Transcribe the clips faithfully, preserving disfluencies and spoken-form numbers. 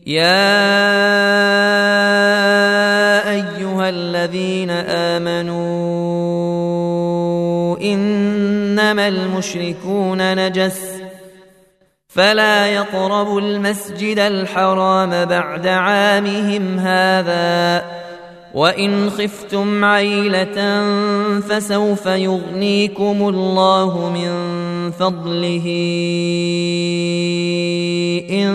يا أيها الذين آمنوا إنما المشركون نجس فلا يقربوا المسجد الحرام بعد عامهم هذا وإن خفتم عيلة فسوف يغنيكم الله من فضله إن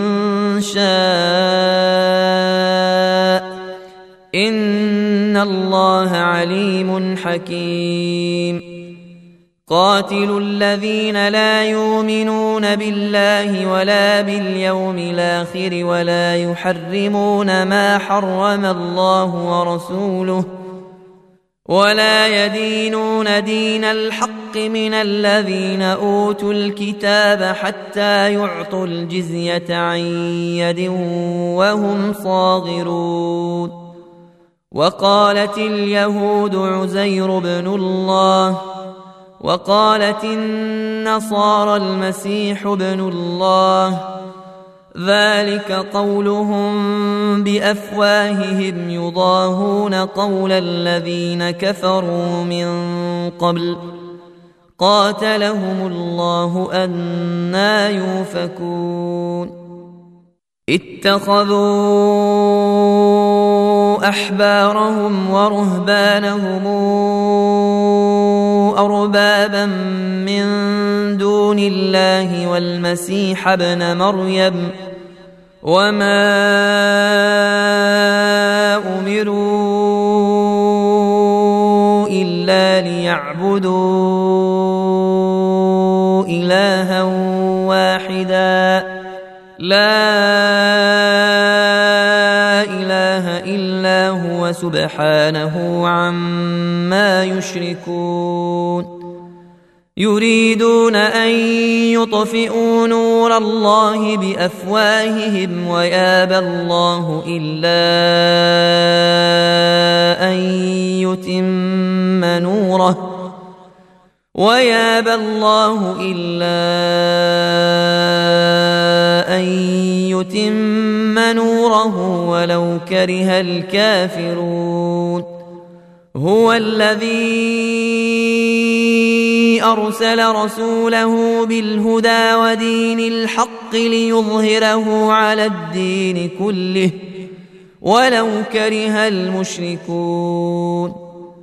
شاء إن الله عليم حكيم قاتلوا الذين لا يؤمنون بالله ولا باليوم الآخر ولا يحرمون ما حرم الله ورسوله ولا يدينون دين الحق من الذين أوتوا الكتاب حتى يعطوا الجزية عن يد وهم صاغرون وقالت اليهود عزير بن الله وقالت النصارى المسيح ابن الله ذلك قولهم بأفواههم يضاهون قول الذين كفروا من قبل قاتلهم الله أنى يؤفكون اتخذوا أحبارهم ورهبانهم أربابا من دون الله والمسيح ابن مريم وما أمروا إلا ليعبدوا إلها واحدا لا إله إلا هو سبحانه عما يشركون يريدون أن يطفئوا نور الله بأفواههم ويابى الله إلا أن يتم نوره ويابى الله إلا أن يتم نوره ولو كره الكافرون هو الذي أرسل رسوله بالهدى ودين الحق ليظهره على الدين كله ولو كره المشركون